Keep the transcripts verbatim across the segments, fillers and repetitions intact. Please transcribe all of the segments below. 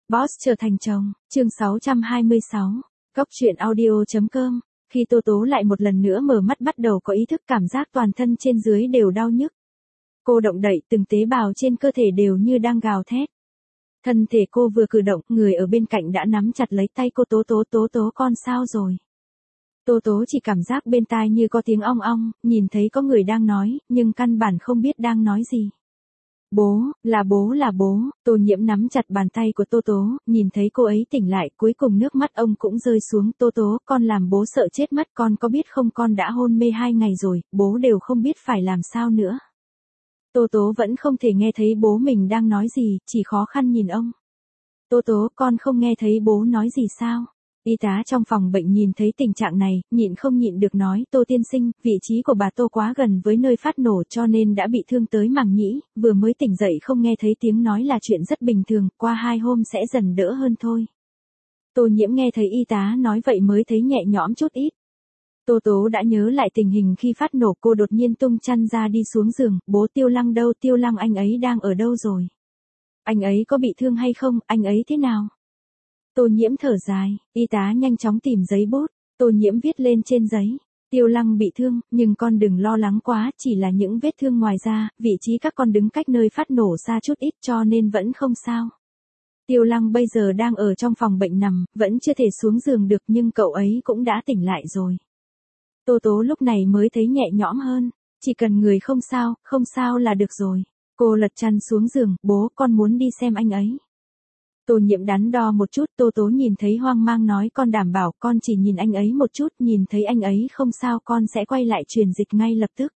Boss trở thành chồng, chương sáu trăm hai mươi sáu. Góc truyện audio.com. Khi Tô Tố lại một lần nữa mở mắt bắt đầu có ý thức cảm giác toàn thân trên dưới đều đau nhức. Cô động đậy từng tế bào trên cơ thể đều như đang gào thét. Thân thể cô vừa cử động, người ở bên cạnh đã nắm chặt lấy tay cô. Tố Tố, Tố Tố con sao rồi? Tô Tố chỉ cảm giác bên tai như có tiếng ong ong, nhìn thấy có người đang nói, nhưng căn bản không biết đang nói gì. Bố, là bố là bố, Tô Nhiễm nắm chặt bàn tay của Tô Tố, nhìn thấy cô ấy tỉnh lại, cuối cùng nước mắt ông cũng rơi xuống. Tô Tố, con làm bố sợ chết mất, con có biết không con đã hôn mê hai ngày rồi, bố đều không biết phải làm sao nữa. Tô Tố vẫn không thể nghe thấy bố mình đang nói gì, chỉ khó khăn nhìn ông. Tô Tố, con không nghe thấy bố nói gì sao? Y tá trong phòng bệnh nhìn thấy tình trạng này, nhịn không nhịn được nói, Tô tiên sinh, vị trí của bà Tô quá gần với nơi phát nổ cho nên đã bị thương tới màng nhĩ, vừa mới tỉnh dậy không nghe thấy tiếng nói là chuyện rất bình thường, qua hai hôm sẽ dần đỡ hơn thôi. Tô Nhiễm nghe thấy y tá nói vậy mới thấy nhẹ nhõm chút ít. Tô Tố đã nhớ lại tình hình khi phát nổ, cô đột nhiên tung chăn ra đi xuống giường, bố Tiêu Lăng đâu, Tiêu Lăng anh ấy đang ở đâu rồi? Anh ấy có bị thương hay không, anh ấy thế nào? Tô Nhiễm thở dài, y tá nhanh chóng tìm giấy bút, Tô Nhiễm viết lên trên giấy, Tiêu Lăng bị thương, nhưng con đừng lo lắng quá, chỉ là những vết thương ngoài da, vị trí các con đứng cách nơi phát nổ xa chút ít cho nên vẫn không sao. Tiêu Lăng bây giờ đang ở trong phòng bệnh nằm, vẫn chưa thể xuống giường được nhưng cậu ấy cũng đã tỉnh lại rồi. Tô Tố lúc này mới thấy nhẹ nhõm hơn, chỉ cần người không sao, không sao là được rồi. Cô lật chăn xuống giường, bố con muốn đi xem anh ấy. Tô Nhiễm đắn đo một chút, Tô Tố nhìn thấy hoang mang nói con đảm bảo con chỉ nhìn anh ấy một chút, nhìn thấy anh ấy không sao con sẽ quay lại truyền dịch ngay lập tức.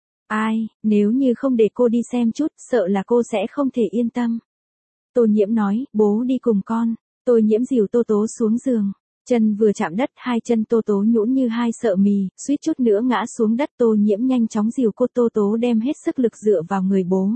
Ai, nếu như không để cô đi xem chút, sợ là cô sẽ không thể yên tâm. Tô Nhiễm nói, bố đi cùng con. Tô Nhiễm dìu Tô Tố xuống giường. Chân vừa chạm đất, hai chân Tô Tố nhũn như hai sợi mì, suýt chút nữa ngã xuống đất. Tô Nhiễm nhanh chóng dìu cô. Tô Tố đem hết sức lực dựa vào người bố.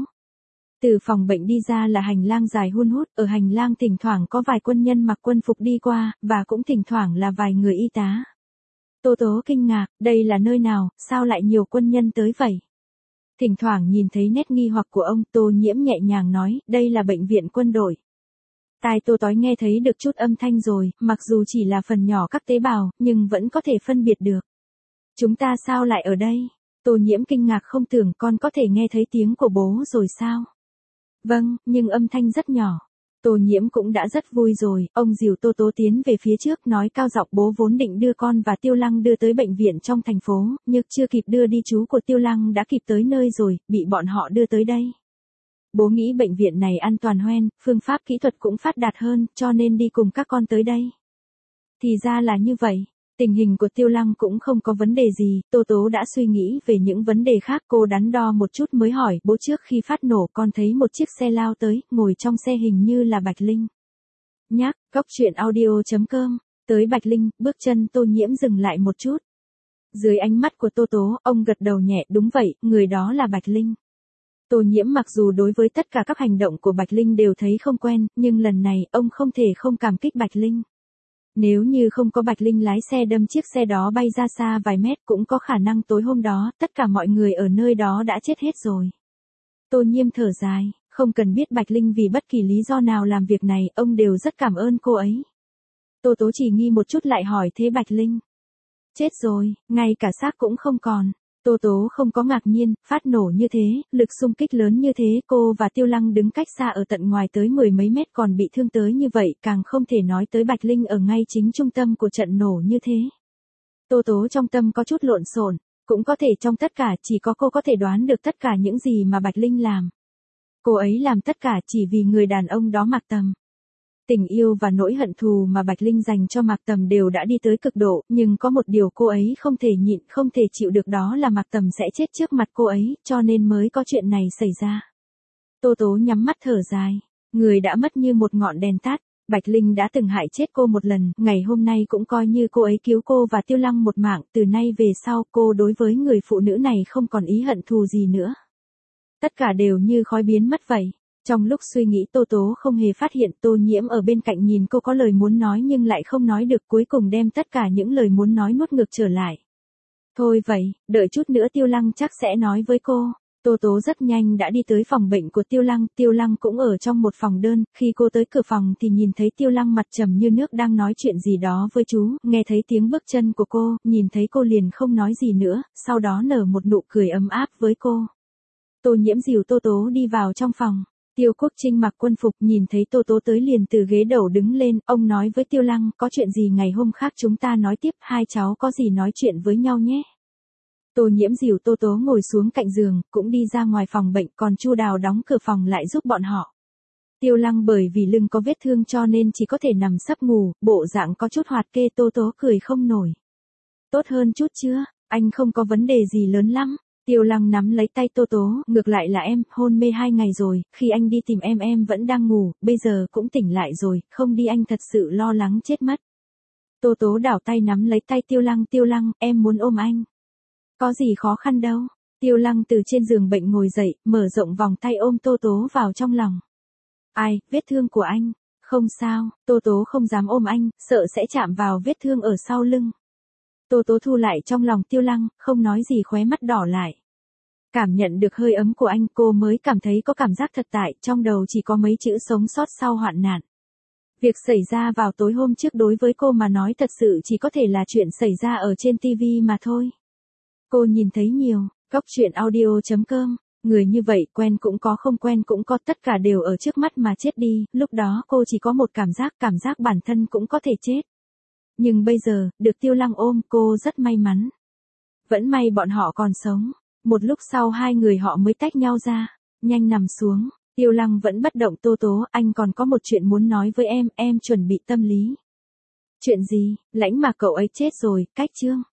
Từ phòng bệnh đi ra là hành lang dài hun hút, ở hành lang thỉnh thoảng có vài quân nhân mặc quân phục đi qua, và cũng thỉnh thoảng là vài người y tá. Tô Tố kinh ngạc, đây là nơi nào, sao lại nhiều quân nhân tới vậy? Thỉnh thoảng nhìn thấy nét nghi hoặc của ông, Tô Nhiễm nhẹ nhàng nói, đây là bệnh viện quân đội. Tai Tô Tói nghe thấy được chút âm thanh rồi, mặc dù chỉ là phần nhỏ các tế bào, nhưng vẫn có thể phân biệt được. Chúng ta sao lại ở đây? Tô Nhiễm kinh ngạc không tưởng con có thể nghe thấy tiếng của bố rồi sao? Vâng, nhưng âm thanh rất nhỏ. Tô Nhiễm cũng đã rất vui rồi, ông dìu Tô Tố tiến về phía trước nói cao giọng bố vốn định đưa con và Tiêu Lăng đưa tới bệnh viện trong thành phố, nhưng chưa kịp đưa đi chú của Tiêu Lăng đã kịp tới nơi rồi, bị bọn họ đưa tới đây. Bố nghĩ bệnh viện này an toàn hơn, phương pháp kỹ thuật cũng phát đạt hơn, cho nên đi cùng các con tới đây. Thì ra là như vậy. Tình hình của Tiêu Lăng cũng không có vấn đề gì, Tô Tố đã suy nghĩ về những vấn đề khác, cô đắn đo một chút mới hỏi, bố trước khi phát nổ con thấy một chiếc xe lao tới, ngồi trong xe hình như là Bạch Linh. Nhắc, góc truyện audio.com, tới Bạch Linh, bước chân Tô Nhiễm dừng lại một chút. Dưới ánh mắt của Tô Tố, ông gật đầu nhẹ, đúng vậy, người đó là Bạch Linh. Tô Nhiễm mặc dù đối với tất cả các hành động của Bạch Linh đều thấy không quen, nhưng lần này, ông không thể không cảm kích Bạch Linh. Nếu như không có Bạch Linh lái xe đâm chiếc xe đó bay ra xa vài mét cũng có khả năng tối hôm đó, tất cả mọi người ở nơi đó đã chết hết rồi. Tô Nhiễm thở dài, không cần biết Bạch Linh vì bất kỳ lý do nào làm việc này, ông đều rất cảm ơn cô ấy. Tô Tố chỉ nghi một chút lại hỏi thế Bạch Linh. Chết rồi, ngay cả xác cũng không còn. Tô Tố không có ngạc nhiên, phát nổ như thế, lực xung kích lớn như thế, cô và Tiêu Lăng đứng cách xa ở tận ngoài tới mười mấy mét còn bị thương tới như vậy, càng không thể nói tới Bạch Linh ở ngay chính trung tâm của trận nổ như thế. Tô Tố trong tâm có chút lộn xộn, cũng có thể trong tất cả chỉ có cô có thể đoán được tất cả những gì mà Bạch Linh làm. Cô ấy làm tất cả chỉ vì người đàn ông đó Mạc Tầm. Tình yêu và nỗi hận thù mà Bạch Linh dành cho Mạc Tầm đều đã đi tới cực độ, nhưng có một điều cô ấy không thể nhịn, không thể chịu được đó là Mạc Tầm sẽ chết trước mặt cô ấy, cho nên mới có chuyện này xảy ra. Tô Tố nhắm mắt thở dài, người đã mất như một ngọn đèn tắt, Bạch Linh đã từng hại chết cô một lần, ngày hôm nay cũng coi như cô ấy cứu cô và Tiêu Lăng một mạng, từ nay về sau cô đối với người phụ nữ này không còn ý hận thù gì nữa. Tất cả đều như khói biến mất vậy. Trong lúc suy nghĩ Tô Tố không hề phát hiện Tô Nhiễm ở bên cạnh nhìn cô có lời muốn nói nhưng lại không nói được, cuối cùng đem tất cả những lời muốn nói nuốt ngược trở lại. Thôi vậy, đợi chút nữa Tiêu Lăng chắc sẽ nói với cô. Tô Tố rất nhanh đã đi tới phòng bệnh của Tiêu Lăng, Tiêu Lăng cũng ở trong một phòng đơn, khi cô tới cửa phòng thì nhìn thấy Tiêu Lăng mặt trầm như nước đang nói chuyện gì đó với chú, nghe thấy tiếng bước chân của cô, nhìn thấy cô liền không nói gì nữa, sau đó nở một nụ cười ấm áp với cô. Tô Nhiễm dìu Tô Tố đi vào trong phòng. Tiêu Quốc Trinh mặc quân phục nhìn thấy Tô Tố tới liền từ ghế đầu đứng lên, ông nói với Tiêu Lăng, có chuyện gì ngày hôm khác chúng ta nói tiếp, hai cháu có gì nói chuyện với nhau nhé. Tô Nhiễm dìu Tô Tố ngồi xuống cạnh giường, cũng đi ra ngoài phòng bệnh, còn Chu Đào đóng cửa phòng lại giúp bọn họ. Tiêu Lăng bởi vì lưng có vết thương cho nên chỉ có thể nằm sấp ngủ, bộ dạng có chút hoạt kê. Tô Tố cười không nổi. Tốt hơn chút chưa, anh không có vấn đề gì lớn lắm. Tiêu Lăng nắm lấy tay Tô Tố, ngược lại là em, hôn mê hai ngày rồi, khi anh đi tìm em em vẫn đang ngủ, bây giờ cũng tỉnh lại rồi, không đi anh thật sự lo lắng chết mất. Tô Tố đảo tay nắm lấy tay Tiêu Lăng, Tiêu Lăng, em muốn ôm anh. Có gì khó khăn đâu. Tiêu Lăng từ trên giường bệnh ngồi dậy, mở rộng vòng tay ôm Tô Tố vào trong lòng. Ai, vết thương của anh? Không sao, Tô Tố không dám ôm anh, sợ sẽ chạm vào vết thương ở sau lưng. Tô Tố thu lại trong lòng Tiêu Lăng, không nói gì, khóe mắt đỏ lại. Cảm nhận được hơi ấm của anh, cô mới cảm thấy có cảm giác thật tại, trong đầu chỉ có mấy chữ sống sót sau hoạn nạn. Việc xảy ra vào tối hôm trước đối với cô mà nói thật sự chỉ có thể là chuyện xảy ra ở trên ti vi mà thôi. Cô nhìn thấy nhiều, Cóc truyện audio chấm com, người như vậy quen cũng có không quen cũng có, tất cả đều ở trước mắt mà chết đi, lúc đó cô chỉ có một cảm giác, cảm giác bản thân cũng có thể chết. Nhưng bây giờ, được Tiêu Lăng ôm, cô rất may mắn. Vẫn may bọn họ còn sống. Một lúc sau hai người họ mới tách nhau ra, nhanh nằm xuống, Tiêu Lăng vẫn bất động. Tô Tố, anh còn có một chuyện muốn nói với em, em chuẩn bị tâm lý. Chuyện gì? Lãnh Mạc cậu ấy chết rồi, cách chương.